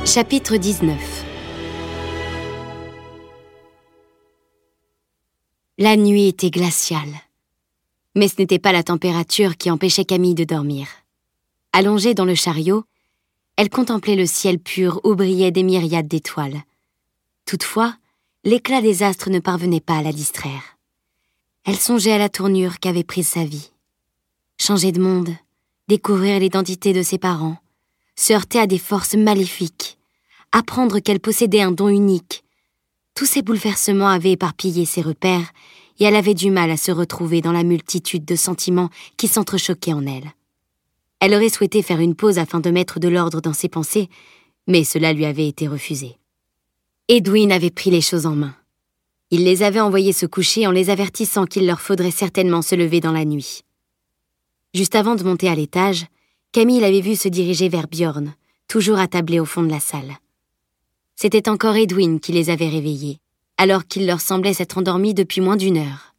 Chapitre 19. La nuit était glaciale. Mais ce n'était pas la température qui empêchait Camille de dormir. Allongée dans le chariot, elle contemplait le ciel pur où brillaient des myriades d'étoiles. Toutefois, l'éclat des astres ne parvenait pas à la distraire. Elle songeait à la tournure qu'avait prise sa vie. Changer de monde, découvrir l'identité de ses parents, se heurter à des forces maléfiques, apprendre qu'elle possédait un don unique. Tous ces bouleversements avaient éparpillé ses repères et elle avait du mal à se retrouver dans la multitude de sentiments qui s'entrechoquaient en elle. Elle aurait souhaité faire une pause afin de mettre de l'ordre dans ses pensées, mais cela lui avait été refusé. Edwin avait pris les choses en main. Il les avait envoyés se coucher en les avertissant qu'il leur faudrait certainement se lever dans la nuit. Juste avant de monter à l'étage, Camille l'avait vu se diriger vers Bjorn, toujours attablé au fond de la salle. C'était encore Edwin qui les avait réveillés, alors qu'il leur semblait s'être endormis depuis moins d'1 heure.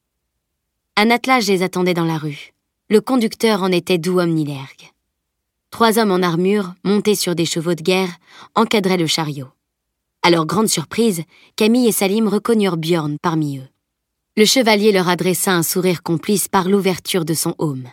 Un attelage les attendait dans la rue. Le conducteur en était Duom Nilerg. 3 hommes en armure, montés sur des chevaux de guerre, encadraient le chariot. À leur grande surprise, Camille et Salim reconnurent Bjorn parmi eux. Le chevalier leur adressa un sourire complice par l'ouverture de son aume.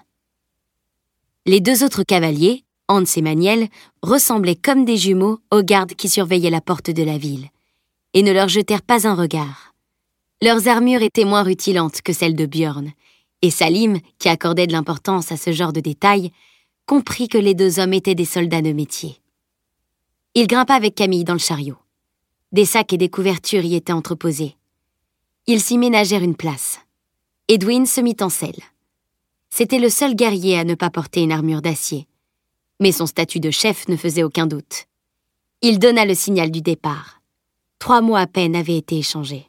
Les 2 autres cavaliers, Hans et Maniel, ressemblaient comme des jumeaux aux gardes qui surveillaient la porte de la ville, et ne leur jetèrent pas un regard. Leurs armures étaient moins rutilantes que celles de Bjorn, et Salim, qui accordait de l'importance à ce genre de détails, comprit que les 2 hommes étaient des soldats de métier. Il grimpa avec Camille dans le chariot. Des sacs et des couvertures y étaient entreposés. Ils s'y ménagèrent une place. Edwin se mit en selle. C'était le seul guerrier à ne pas porter une armure d'acier. Mais son statut de chef ne faisait aucun doute. Il donna le signal du départ. 3 mots à peine avaient été échangés.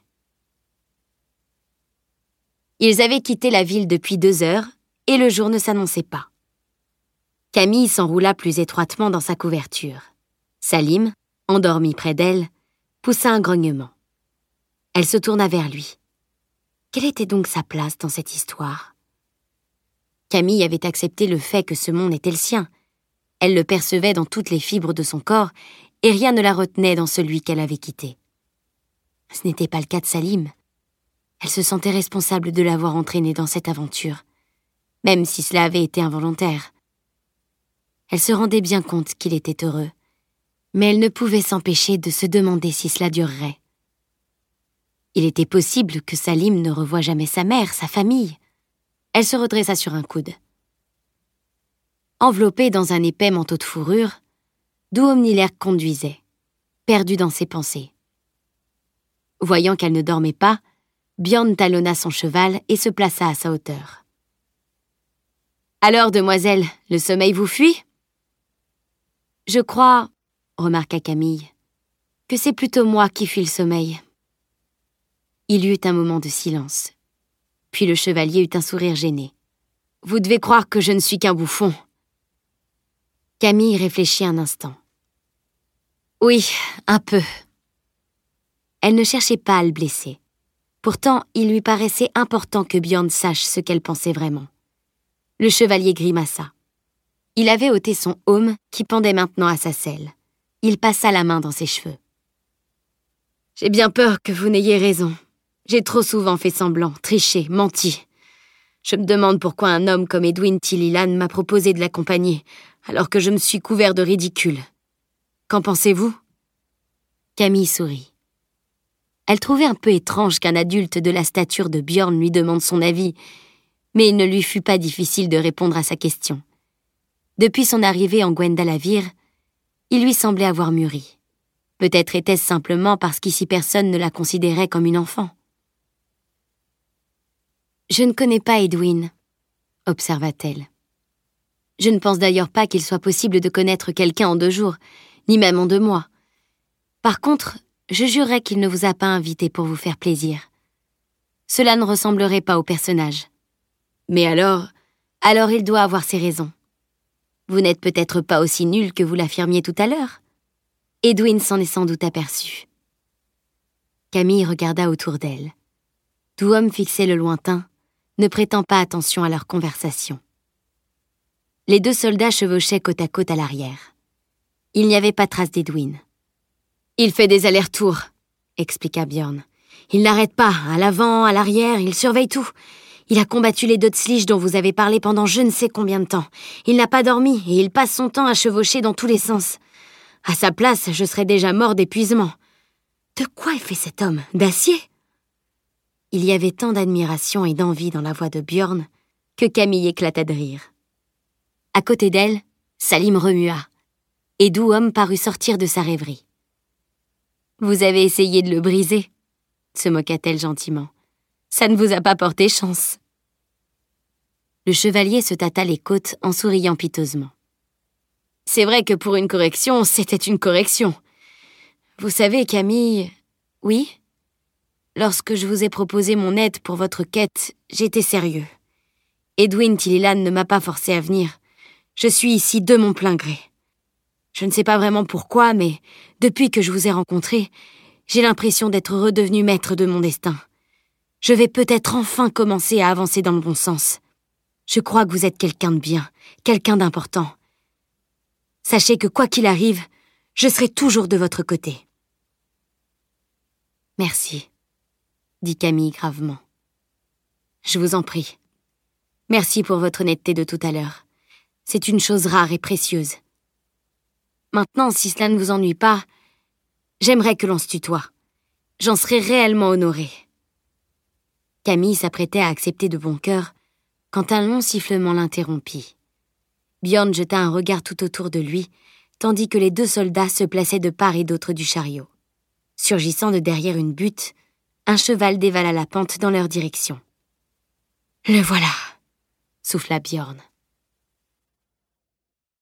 Ils avaient quitté la ville depuis 2 heures et le jour ne s'annonçait pas. Camille s'enroula plus étroitement dans sa couverture. Salim, endormi près d'elle, poussa un grognement. Elle se tourna vers lui. Quelle était donc sa place dans cette histoire ? Camille avait accepté le fait que ce monde était le sien. Elle le percevait dans toutes les fibres de son corps et rien ne la retenait dans celui qu'elle avait quitté. Ce n'était pas le cas de Salim. Elle se sentait responsable de l'avoir entraîné dans cette aventure, même si cela avait été involontaire. Elle se rendait bien compte qu'il était heureux, mais elle ne pouvait s'empêcher de se demander si cela durerait. Il était possible que Salim ne revoie jamais sa mère, sa famille. Elle se redressa sur un coude. Enveloppée dans un épais manteau de fourrure, Duom Nilerg conduisait, perdu dans ses pensées. Voyant qu'elle ne dormait pas, Bjorn talonna son cheval et se plaça à sa hauteur. « Alors, demoiselle, le sommeil vous fuit ?»« Je crois, » remarqua Camille, « que c'est plutôt moi qui fuis le sommeil. » Il y eut un moment de silence. Puis le chevalier eut un sourire gêné. « Vous devez croire que je ne suis qu'un bouffon. » Camille réfléchit un instant. « Oui, un peu. » Elle ne cherchait pas à le blesser. Pourtant, il lui paraissait important que Bjorn sache ce qu'elle pensait vraiment. Le chevalier grimaça. Il avait ôté son aume qui pendait maintenant à sa selle. Il passa la main dans ses cheveux. « J'ai bien peur que vous n'ayez raison. J'ai trop souvent fait semblant, triché, menti. Je me demande pourquoi un homme comme Edwin Tililan m'a proposé de l'accompagner, alors que je me suis couvert de ridicule. Qu'en pensez-vous » Camille sourit. Elle trouvait un peu étrange qu'un adulte de la stature de Bjorn lui demande son avis, mais il ne lui fut pas difficile de répondre à sa question. Depuis son arrivée en Gwendalavir, il lui semblait avoir mûri. Peut-être était-ce simplement parce qu'ici personne ne la considérait comme une enfant. « Je ne connais pas Edwin, » observa-t-elle. « Je ne pense d'ailleurs pas qu'il soit possible de connaître quelqu'un en 2 jours, ni même en 2 mois. Par contre, je jurerais qu'il ne vous a pas invité pour vous faire plaisir. Cela ne ressemblerait pas au personnage. Mais alors il doit avoir ses raisons. Vous n'êtes peut-être pas aussi nul que vous l'affirmiez tout à l'heure. » Edwin s'en est sans doute aperçu. Camille regarda autour d'elle. Duom fixait le lointain, ne prêtant pas attention à leur conversation. Les 2 soldats chevauchaient côte à côte à l'arrière. Il n'y avait pas trace d'Edwin. « Il fait des allers-retours », expliqua Björn. « Il n'arrête pas, à l'avant, à l'arrière, il surveille tout. Il a combattu les Dödslich dont vous avez parlé pendant je ne sais combien de temps. Il n'a pas dormi et il passe son temps à chevaucher dans tous les sens. À sa place, je serais déjà mort d'épuisement. De quoi est fait cet homme? D'acier ?» Il y avait tant d'admiration et d'envie dans la voix de Björn que Camille éclata de rire. À côté d'elle, Salim remua, et doux homme parut sortir de sa rêverie. « Vous avez essayé de le briser ?» se moqua-t-elle gentiment. « Ça ne vous a pas porté chance. » Le chevalier se tâta les côtes en souriant piteusement. « C'est vrai que pour une correction, c'était une correction. Vous savez, Camille... » « Oui ? Lorsque je vous ai proposé mon aide pour votre quête, j'étais sérieux. Edwin Tililan ne m'a pas forcé à venir. Je suis ici de mon plein gré. Je ne sais pas vraiment pourquoi, mais depuis que je vous ai rencontré, j'ai l'impression d'être redevenu maître de mon destin. Je vais peut-être enfin commencer à avancer dans le bon sens. Je crois que vous êtes quelqu'un de bien, quelqu'un d'important. Sachez que quoi qu'il arrive, je serai toujours de votre côté. » « Merci, » dit Camille gravement. « Je vous en prie. Merci pour votre honnêteté de tout à l'heure. C'est une chose rare et précieuse. Maintenant, si cela ne vous ennuie pas, j'aimerais que l'on se tutoie. J'en serais réellement honorée. » Camille s'apprêtait à accepter de bon cœur quand un long sifflement l'interrompit. Björn jeta un regard tout autour de lui, tandis que les 2 soldats se plaçaient de part et d'autre du chariot. Surgissant de derrière une butte, un cheval dévala la pente dans leur direction. « Le voilà !» souffla Björn.